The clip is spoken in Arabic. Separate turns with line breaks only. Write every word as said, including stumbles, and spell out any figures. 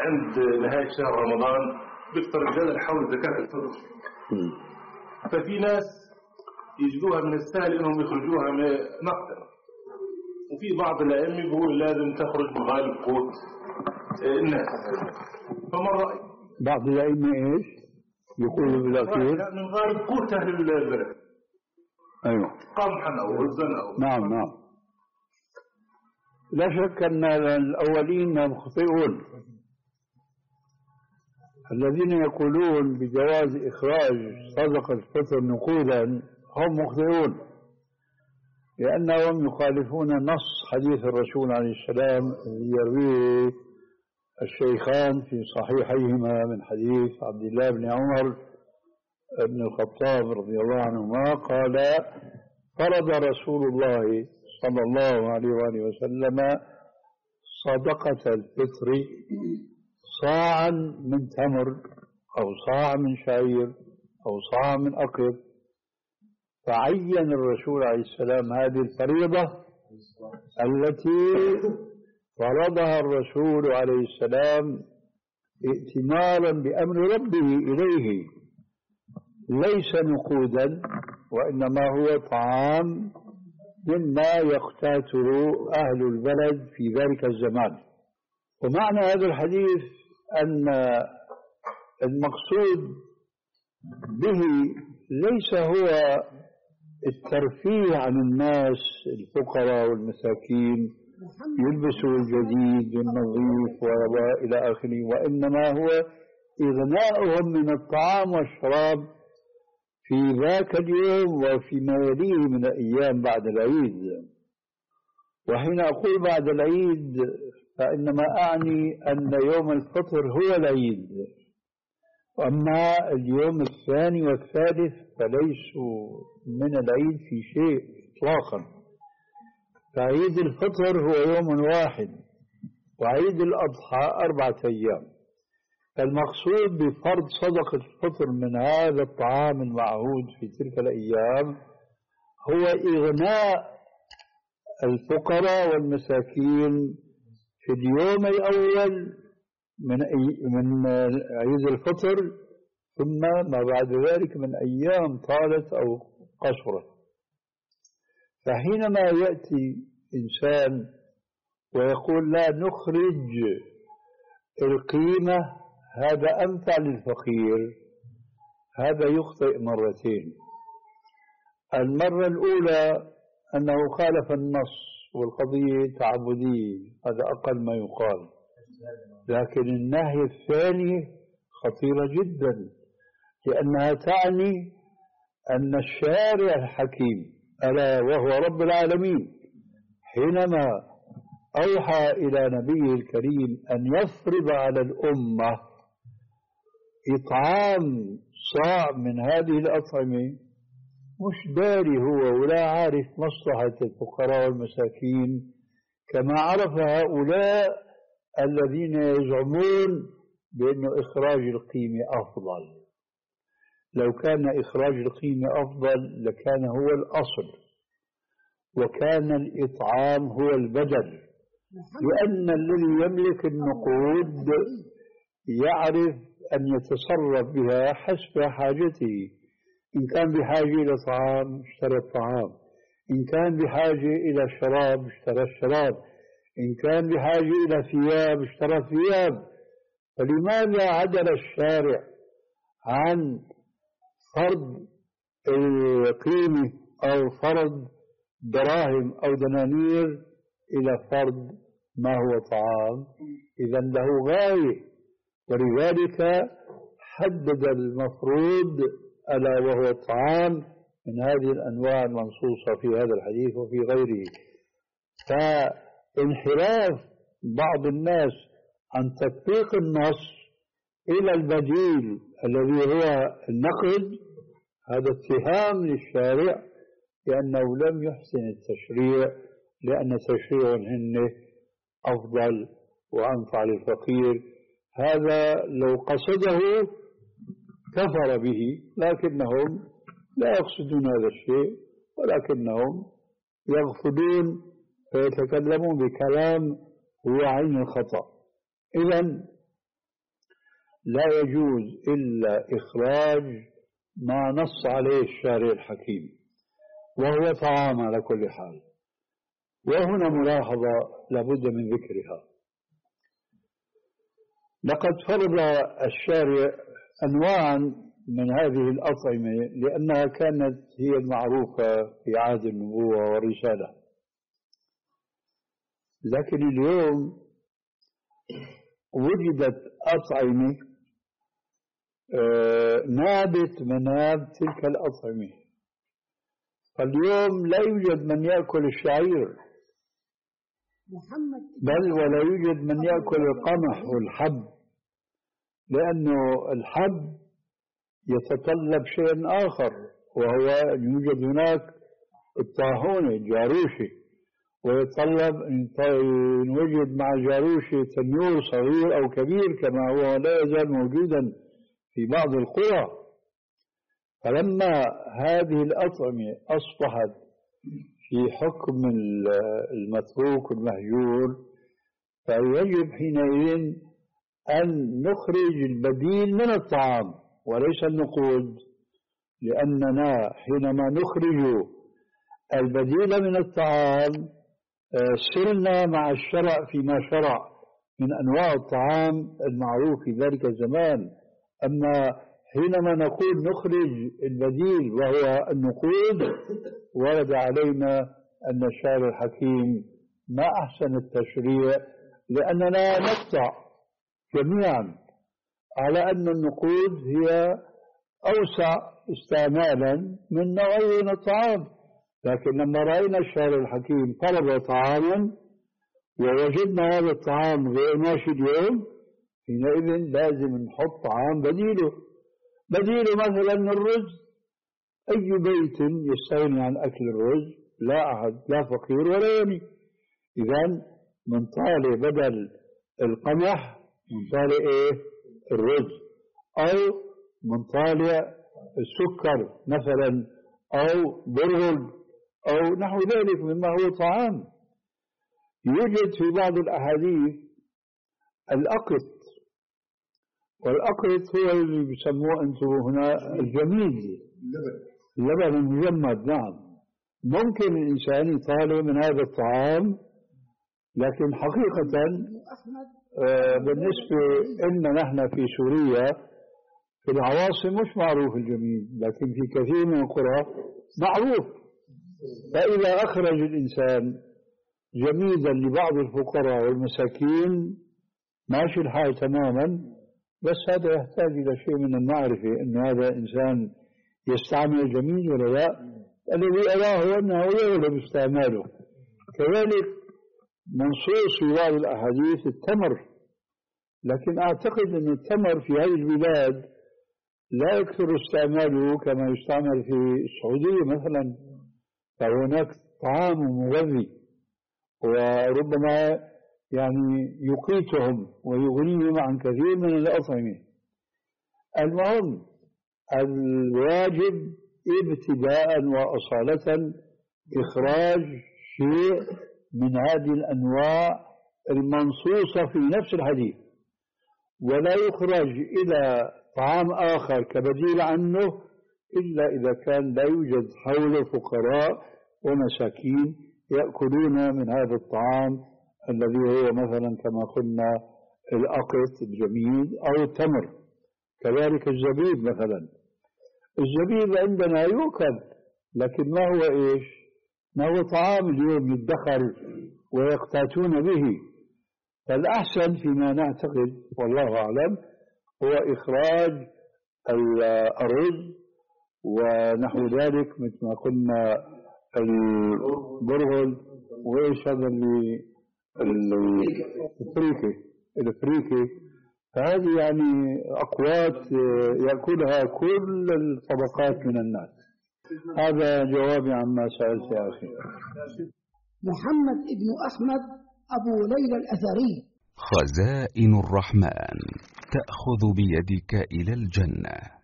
عند نهاية شهر رمضان بيكتر الجدل حول زكاة الفطر. ففي ناس يجدوها من السهل انهم يخرجوها نقدا، وفي بعض الائمه بيقول لازم تخرج من غالب قوت الناس. فما الراي؟
بعض الائمه ايش يقولوا بالاخير؟
من غالب قوت اهل البلد.
ايوه،
قمحا او رزا او
نعم نعم. لا شك ان الاولين مخطئون. الذين يقولون بجواز اخراج صدقه الفطر نقودا هم مخطئون، لأنهم يخالفون نص حديث الرسول عليه السلام الذي يرويه الشيخان في صحيحيهما من حديث عبد الله بن عمر بن الخطاب رضي الله عنهما قال: فرض رسول الله صلى الله عليه وآله وسلم صدقة الفطر صاعا من تمر أو صاع من شعير أو صاع من أقط. فعين الرسول عليه السلام هذه الفريضة التي فرضها الرسول عليه السلام ائتمارا بأمر ربه إليه، ليس نقودا وإنما هو طعام مما يقتاته أهل البلد في ذلك الزمان. ومعنى هذا الحديث أن المقصود به ليس هو الترفيه عن الناس الفقراء والمساكين يلبسوا الجديد والنظيف وإلى آخره، وإنما هو إغناؤهم من الطعام والشراب في ذاك اليوم وفيما يليه من الأيام بعد العيد. وحين أقول بعد العيد فإنما أعني أن يوم الفطر هو العيد، أما اليوم الثاني والثالث فليسوا من العيد في شيء إطلاقا. فعيد الفطر هو يوم واحد، وعيد الأضحى أربعة أيام. المقصود بفرض صدقة الفطر من هذا الطعام المعهود في تلك الأيام هو إغناء الفقراء والمساكين في اليوم الأول من من عيد الفطر، ثم ما بعد ذلك من أيام طالت أو قصرت. فحينما يأتي إنسان ويقول لا نخرج القيمة هذا أنفع للفقير، هذا يخطئ مرتين. المرة الأولى أنه خالف النص والقضية تعبدية، هذا أقل ما يقال. لكن النهي الثاني خطيرة جدا، لأنها تعني أن الشارع الحكيم ألا وهو رب العالمين حينما أوحى إلى نبيه الكريم أن يفرض على الأمة إطعام صاع من هذه الأطعمة مش داري هو ولا عارف مصلحة الفقراء والمساكين كما عرف هؤلاء الذين يزعمون بأن إخراج القيمة أفضل. لو كان إخراج القيمة أفضل لكان هو الأصل وكان الإطعام هو البدل، لأن الذي يملك النقود يعرف أن يتصرف بها حسب حاجته. إن كان بحاجة إلى طعام اشترى الطعام، إن كان بحاجة إلى شراب اشترى الشراب، إن كان بحاجة إلى ثياب اشترى ثياب. فلماذا عدل الشارع عن فرض القيمة أو فرض دراهم أو دنانير إلى فرض ما هو طعام؟ إذا له غاية، ولذلك حدد المفروض ألا وهو الطعام من هذه الأنواع المنصوصة في هذا الحديث وفي غيره. فانحراف بعض الناس عن تطبيق النص إلى البديل الذي هو النقد هذا اتهام للشارع لأنه لم يحسن التشريع، لأن تشريعهن أفضل وأنفع للفقير. هذا لو قصده كفر به، لكنهم لا يقصدون هذا الشيء، ولكنهم يغفلون فيتكلمون بكلام هو عين الخطأ. إذن لا يجوز إلا إخراج ما نص عليه الشارع الحكيم، وهو طعام على كل حال. وهنا ملاحظة لابد من ذكرها. لقد فرض الشارع أنواعا من هذه الأطعمة لأنها كانت هي المعروفة في عهد النبوة والرسالة، لكن اليوم وجدت أطعمة نابت مناب تلك الأطعمة. فاليوم لا يوجد من يأكل الشعير، بل ولا يوجد من يأكل القمح والحب، لأنه الحب يتطلب شيء آخر، وهو أن يوجد هناك الطاحونة الجاروشة، ويتطلب أن يوجد مع الجاروشة تنور صغير أو كبير كما هو لا يزال موجودا في بعض القرى. فلما هذه الأطعمة أصبحت في حكم المتروك المهجور، فيجب حينئذ أن نخرج البديل من الطعام وليس النقود، لأننا حينما نخرج البديل من الطعام سرنا مع الشرع فيما شرع من أنواع الطعام المعروف في ذلك الزمان. أما حينما نقول نخرج البديل وهو النقود، ورد علينا أن الشارع الحكيم ما أحسن التشريع، لأننا نقطع جميعا على أن النقود هي أوسع استعمالا من نوعين من الطعام. لكن لما رأينا الشارع الحكيم طلب طعاما ووجدنا هذا الطعام غير ماشي اليوم، حينئذ لازم نحط طعام بديله. بديله مثلا الرز، أي بيت يستغني عن أكل الرز؟ لا أحد، لا فقير ولا غني. إذن من طالع بدل القمح من طالع إيه؟ الرز، أو من طالع السكر مثلا، أو برغل، أو نحو ذلك مما هو طعام. يوجد في بعض الأحاديث الأقط، والأقط هو اللي بيسموه أنتم هنا الجميد، اللبن المجمد. نعم، ممكن الإنسان يطالب من هذا الطعام، لكن حقيقة آه بالنسبة لنا نحن في سوريا في العواصم مش معروف الجميد، لكن في كثير من القرى معروف. فإذا أخرج الإنسان جميدا لبعض الفقراء والمساكين ماشي الحال تماما، بس هذا يحتاج إلى شيء من المعرفة أن هذا إنسان يستعمل الجميل ولا لا. الذي أراه أنه يغلب استعماله. كذلك منصوص في بعض الأحاديث التمر، لكن أعتقد أن التمر في هذه البلاد لا يكثر استعماله كما يستعمل في السعودية مثلا، فهناك طعام مغذي وربما يعني يقيتهم ويغنيهم عن كثير من الأطعمة. المهم الواجب ابتداء وأصالة إخراج شيء من هذه الأنواع المنصوصة في نفس الحديث، ولا يخرج إلى طعام آخر كبديل عنه إلا إذا كان لا يوجد حول فقراء ومساكين يأكلون من هذا الطعام الذي هو مثلا كما قلنا الأقط الجميد أو التمر. كذلك الزبيب مثلا، الزبيب عندنا يؤكل، لكن ما هو إيش؟ ما هو طعام اليوم يدخر ويقتاتون به. فالأحسن فيما نعتقد والله أعلم هو إخراج الرز ونحو ذلك، مثل ما قلنا البرغل وإيش هذا اللي الفريكة الفريكة هذه يعني أقوات يأكلها كل الطبقات من الناس. هذا جوابي عما سألت يا أخي.
محمد ابن أحمد أبو ليلى الأثري.
خزائن الرحمن تأخذ بيدك إلى الجنة.